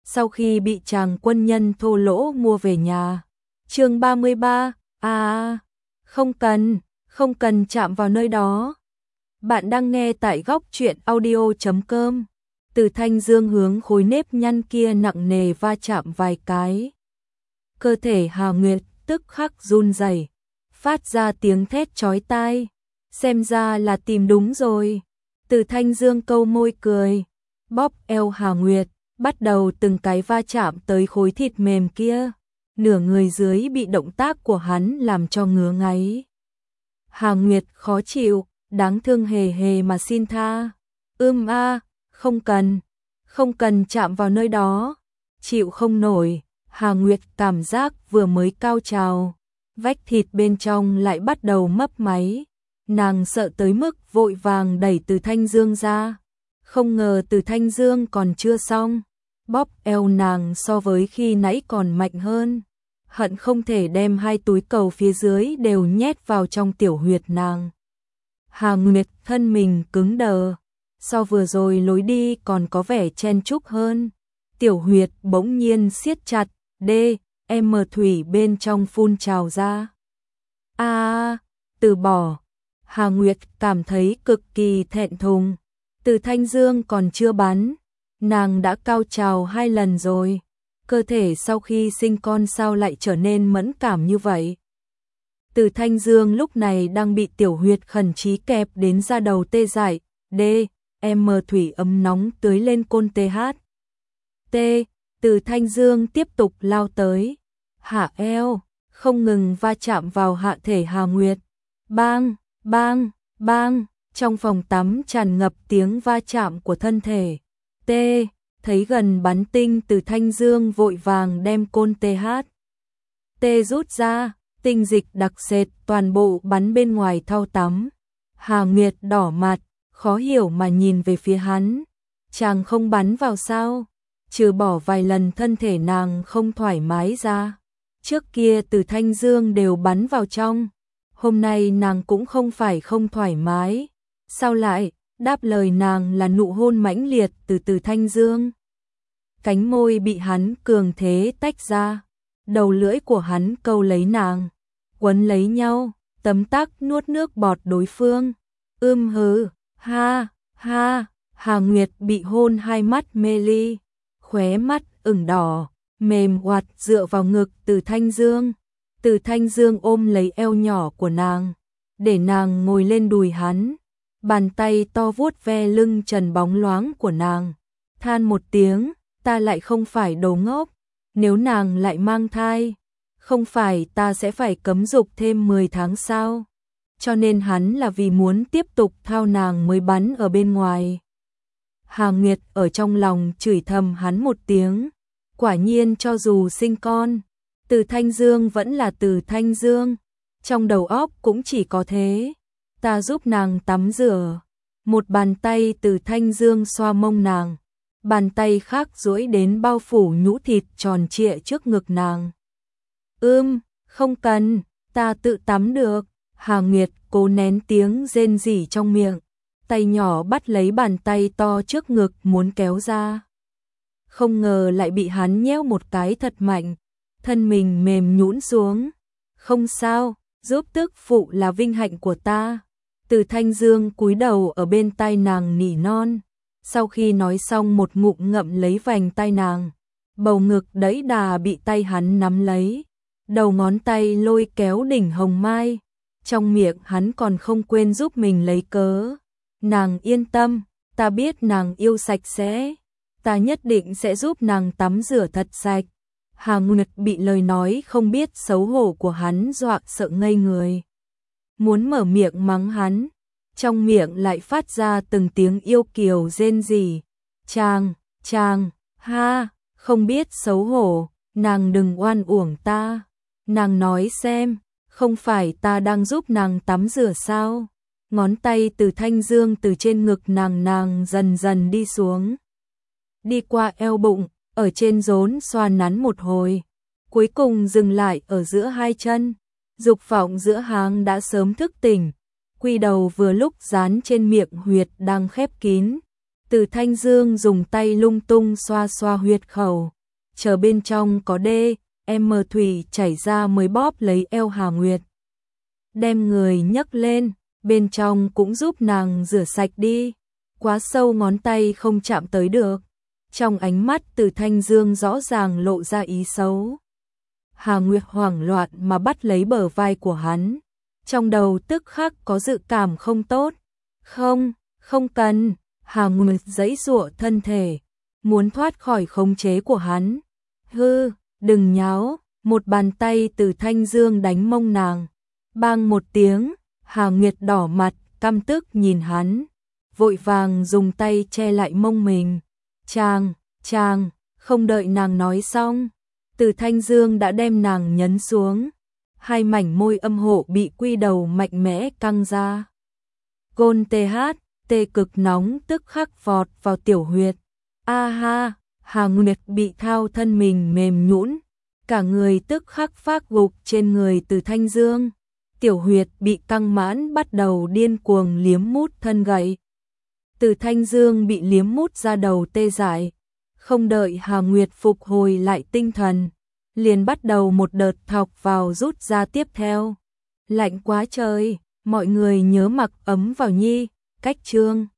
sau khi bị chàng quân nhân thô lỗ mua về nhà. Chương 33, không cần chạm vào nơi đó. Bạn đang nghe tại góc truyện audio.com. Từ Thanh Dương hướng khối nếp nhăn kia nặng nề va chạm vài cái. Cơ thể Hà Nguyệt tức khắc run rẩy, phát ra tiếng thét chói tai. Xem ra là tìm đúng rồi. Từ Thanh Dương câu môi cười, bóp eo Hà Nguyệt, bắt đầu từng cái va chạm tới khối thịt mềm kia. Nửa người dưới bị động tác của hắn làm cho ngứa ngáy. Hà Nguyệt khó chịu, đáng thương hề hề mà xin tha. Không cần chạm vào nơi đó. Chịu không nổi, Hà Nguyệt cảm giác vừa mới cao trào, vách thịt bên trong lại bắt đầu mấp máy. Nàng sợ tới mức vội vàng đẩy Từ Thanh Dương ra. Không ngờ Từ Thanh Dương còn chưa xong, bóp eo nàng so với khi nãy còn mạnh hơn. Hận không thể đem hai túi cầu phía dưới đều nhét vào trong tiểu huyệt nàng. Hà Nguyệt thân mình cứng đờ, so vừa rồi lối đi còn có vẻ chen chúc hơn. Tiểu huyệt bỗng nhiên siết chặt, thủy bên trong phun trào ra. Từ bỏ. Hà Nguyệt cảm thấy cực kỳ thẹn thùng. Từ Thanh Dương còn chưa bắn, nàng đã cao trào 2 lần rồi. Cơ thể sau khi sinh con sao lại trở nên mẫn cảm như vậy? Từ Thanh Dương lúc này đang bị tiểu huyệt khẩn trí kẹp đến da đầu tê dại. Thủy ấm nóng tưới lên côn Từ Thanh Dương tiếp tục lao tới, hạ eo, không ngừng va chạm vào hạ thể Hà Nguyệt. Bang, bang, bang, trong phòng tắm tràn ngập tiếng va chạm của thân thể. Thấy gần bắn tinh, Từ Thanh Dương vội vàng đem côn rút ra, tinh dịch đặc sệt toàn bộ bắn bên ngoài thau tắm. Hà Nguyệt đỏ mặt, khó hiểu mà nhìn về phía hắn. Chàng không bắn vào sao? Trừ bỏ vài lần thân thể nàng không thoải mái ra, trước kia Từ Thanh Dương đều bắn vào trong. Hôm nay nàng cũng không phải không thoải mái. Sao lại? Đáp lời nàng là nụ hôn mãnh liệt từ Từ Thanh Dương. Cánh môi bị hắn cường thế tách ra, đầu lưỡi của hắn câu lấy nàng, quấn lấy nhau, tấm tắc nuốt nước bọt đối phương. Hà Nguyệt bị hôn hai mắt mê ly, khóe mắt ửng đỏ, mềm oặt dựa vào ngực Từ Thanh Dương. Từ Thanh Dương ôm lấy eo nhỏ của nàng, để nàng ngồi lên đùi hắn, bàn tay to vuốt ve lưng trần bóng loáng của nàng, than một tiếng, ta lại không phải đồ ngốc, nếu nàng lại mang thai, không phải ta sẽ phải cấm dục thêm 10 tháng sao? Cho nên hắn là vì muốn tiếp tục thao nàng mới bắn ở bên ngoài. Hà Nguyệt ở trong lòng chửi thầm hắn một tiếng, quả nhiên cho dù sinh con, Từ Thanh Dương vẫn là Từ Thanh Dương, trong đầu óc cũng chỉ có thế. Ta giúp nàng tắm rửa. Một bàn tay Từ Thanh Dương xoa mông nàng, bàn tay khác duỗi đến bao phủ nhũ thịt tròn trịa trước ngực nàng. Không cần, ta tự tắm được. Hà Nguyệt cố nén tiếng rên rỉ trong miệng, tay nhỏ bắt lấy bàn tay to trước ngực muốn kéo ra. Không ngờ lại bị hắn nhéo một cái thật mạnh, thân mình mềm nhũn xuống. Không sao, giúp tức phụ là vinh hạnh của ta. Từ Thanh Dương cúi đầu ở bên tai nàng nỉ non. Sau khi nói xong một ngụm ngậm lấy vành tai nàng, bầu ngực đẫy đà bị tay hắn nắm lấy, đầu ngón tay lôi kéo đỉnh hồng mai, trong miệng hắn còn không quên giúp mình lấy cớ. Nàng yên tâm, ta biết nàng yêu sạch sẽ, ta nhất định sẽ giúp nàng tắm rửa thật sạch. Hà Nguyệt bị lời nói không biết xấu hổ của hắn dọa sợ ngây người, muốn mở miệng mắng hắn, trong miệng lại phát ra từng tiếng yêu kiều rên rỉ. Chàng, không biết xấu hổ, nàng đừng oan uổng ta. Nàng nói xem, không phải ta đang giúp nàng tắm rửa sao? Ngón tay Từ Thanh Dương từ trên ngực nàng dần dần đi xuống, đi qua eo bụng, ở trên rốn xoa nắn một hồi, cuối cùng dừng lại ở giữa hai chân. Dục vọng giữa háng đã sớm thức tỉnh, quy đầu vừa lúc dán trên miệng huyệt đang khép kín. Từ Thanh Dương dùng tay lung tung xoa xoa huyệt khẩu, chờ bên trong có đê, em mờ thủy chảy ra mới bóp lấy eo Hà Nguyệt. Đem người nhấc lên, bên trong cũng giúp nàng rửa sạch đi, quá sâu ngón tay không chạm tới được. Trong ánh mắt Từ Thanh Dương rõ ràng lộ ra ý xấu. Hà Nguyệt hoảng loạn mà bắt lấy bờ vai của hắn, trong đầu tức khắc có dự cảm không tốt. Không, không cần, Hà Nguyệt giãy giụa thân thể, muốn thoát khỏi khống chế của hắn. Hư, đừng nháo, một bàn tay Từ Thanh Dương đánh mông nàng. Bang một tiếng, Hà Nguyệt đỏ mặt, căm tức nhìn hắn, vội vàng dùng tay che lại mông mình. Chàng, không đợi nàng nói xong, Từ Thanh Dương đã đem nàng nhấn xuống. Hai mảnh môi âm hộ bị quy đầu mạnh mẽ căng ra. Gôn tê cực nóng tức khắc vọt vào tiểu huyệt. A ha, Hà Nguyệt bị thao thân mình mềm nhũn, cả người tức khắc phác gục trên người Từ Thanh Dương. Tiểu huyệt bị căng mãn bắt đầu điên cuồng liếm mút thân gậy. Từ Thanh Dương bị liếm mút ra đầu tê dại, không đợi Hà Nguyệt phục hồi lại tinh thần, liền bắt đầu một đợt thọc vào rút ra tiếp theo. Lạnh quá trời, mọi người nhớ mặc ấm vào nhi, cách chương.